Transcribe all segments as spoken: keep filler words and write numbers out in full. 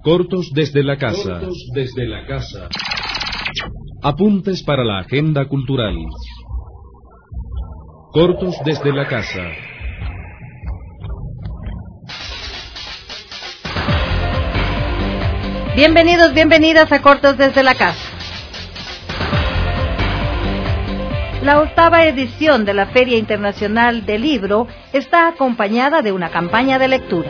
Cortos desde la casa. Cortos desde la casa. Apuntes para la agenda cultural. Cortos desde la casa. Bienvenidos, bienvenidas a Cortos desde la casa. La octava edición de la Feria Internacional del Libro está acompañada de una campaña de lectura.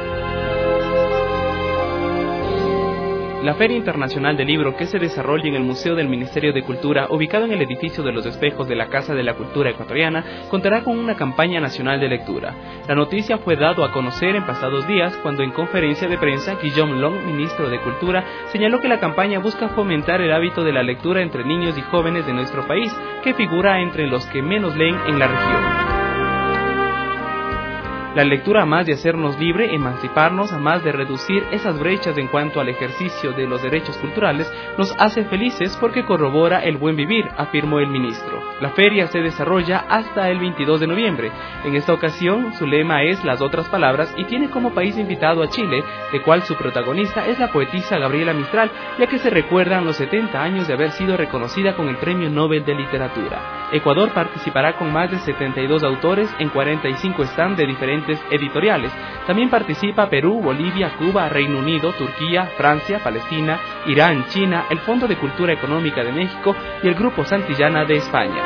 La Feria Internacional del Libro, que se desarrolla en el Museo del Ministerio de Cultura, ubicado en el edificio de los Espejos de la Casa de la Cultura Ecuatoriana, contará con una campaña nacional de lectura. La noticia fue dado a conocer en pasados días, cuando en conferencia de prensa, Guillaume Long, ministro de Cultura, señaló que la campaña busca fomentar el hábito de la lectura entre niños y jóvenes de nuestro país, que figura entre los que menos leen en la región. La lectura, a más de hacernos libre, emanciparnos, a más de reducir esas brechas en cuanto al ejercicio de los derechos culturales, nos hace felices porque corrobora el buen vivir, afirmó el ministro. La feria se desarrolla hasta el veintidós de noviembre. En esta ocasión, su lema es Las otras palabras y tiene como país invitado a Chile, de cual su protagonista es la poetisa Gabriela Mistral, ya que se recuerdan los setenta años de haber sido reconocida con el Premio Nobel de Literatura. Ecuador participará con más de setenta y dos autores en cuarenta y cinco stands de diferentes editoriales. También participa Perú, Bolivia, Cuba, Reino Unido, Turquía, Francia, Palestina, Irán, China, el Fondo de Cultura Económica de México y el Grupo Santillana de España.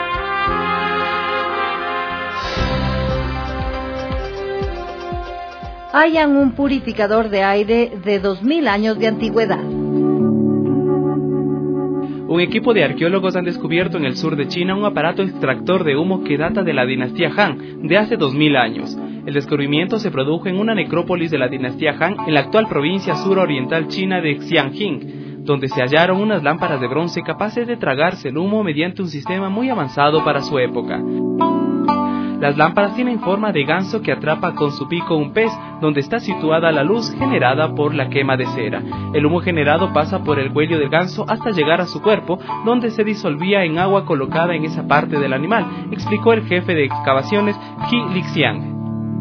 Hallan un purificador de aire de dos mil años de antigüedad. Un equipo de arqueólogos han descubierto en el sur de China un aparato extractor de humo que data de la dinastía Han, de hace dos mil años. El descubrimiento se produjo en una necrópolis de la dinastía Han en la actual provincia suroriental china de Xianjing, donde se hallaron unas lámparas de bronce capaces de tragarse el humo mediante un sistema muy avanzado para su época. Las lámparas tienen forma de ganso que atrapa con su pico un pez, donde está situada la luz generada por la quema de cera. El humo generado pasa por el cuello del ganso hasta llegar a su cuerpo, donde se disolvía en agua colocada en esa parte del animal, explicó el jefe de excavaciones Ji Lixiang.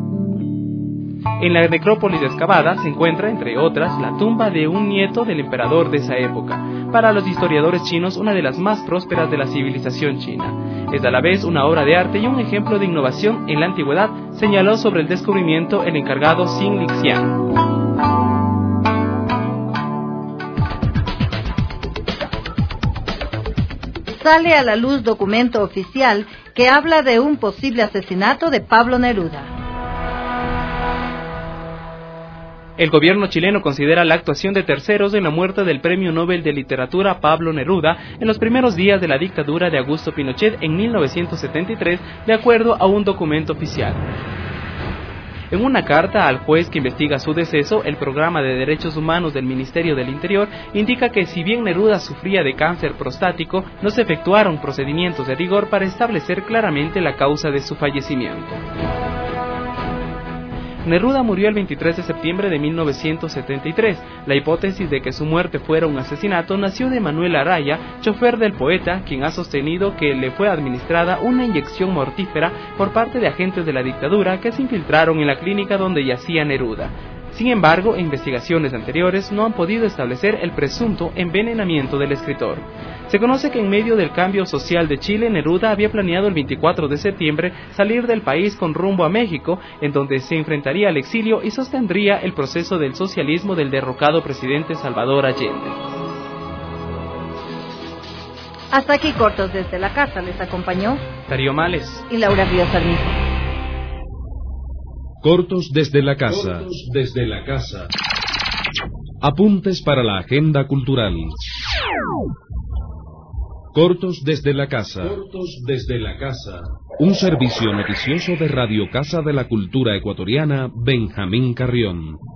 En la necrópolis excavada se encuentra, entre otras, la tumba de un nieto del emperador de esa época, para los historiadores chinos una de las más prósperas de la civilización china. Es a la vez una obra de arte y un ejemplo de innovación en la antigüedad, señaló sobre el descubrimiento el encargado Xin Lixiang. Sale a la luz documento oficial que habla de un posible asesinato de Pablo Neruda. El gobierno chileno considera la actuación de terceros en la muerte del Premio Nobel de Literatura Pablo Neruda en los primeros días de la dictadura de Augusto Pinochet en mil novecientos setenta y tres, de acuerdo a un documento oficial. En una carta al juez que investiga su deceso, el Programa de Derechos Humanos del Ministerio del Interior indica que si bien Neruda sufría de cáncer prostático, no se efectuaron procedimientos de rigor para establecer claramente la causa de su fallecimiento. Neruda murió el veintitrés de septiembre de mil novecientos setenta y tres. La hipótesis de que su muerte fuera un asesinato nació de Manuel Araya, chofer del poeta, quien ha sostenido que le fue administrada una inyección mortífera por parte de agentes de la dictadura que se infiltraron en la clínica donde yacía Neruda. Sin embargo, investigaciones anteriores no han podido establecer el presunto envenenamiento del escritor. Se conoce que en medio del cambio social de Chile, Neruda había planeado el veinticuatro de septiembre salir del país con rumbo a México, en donde se enfrentaría al exilio y sostendría el proceso del socialismo del derrocado presidente Salvador Allende. Hasta aquí Cortos desde la casa, les acompañó Darío Males y Laura Ríos Sarmiento. Cortos desde la casa. Cortos desde la casa. Apuntes para la agenda cultural. Cortos desde la casa. Cortos desde la casa. Un servicio noticioso de Radio Casa de la Cultura Ecuatoriana, Benjamín Carrión.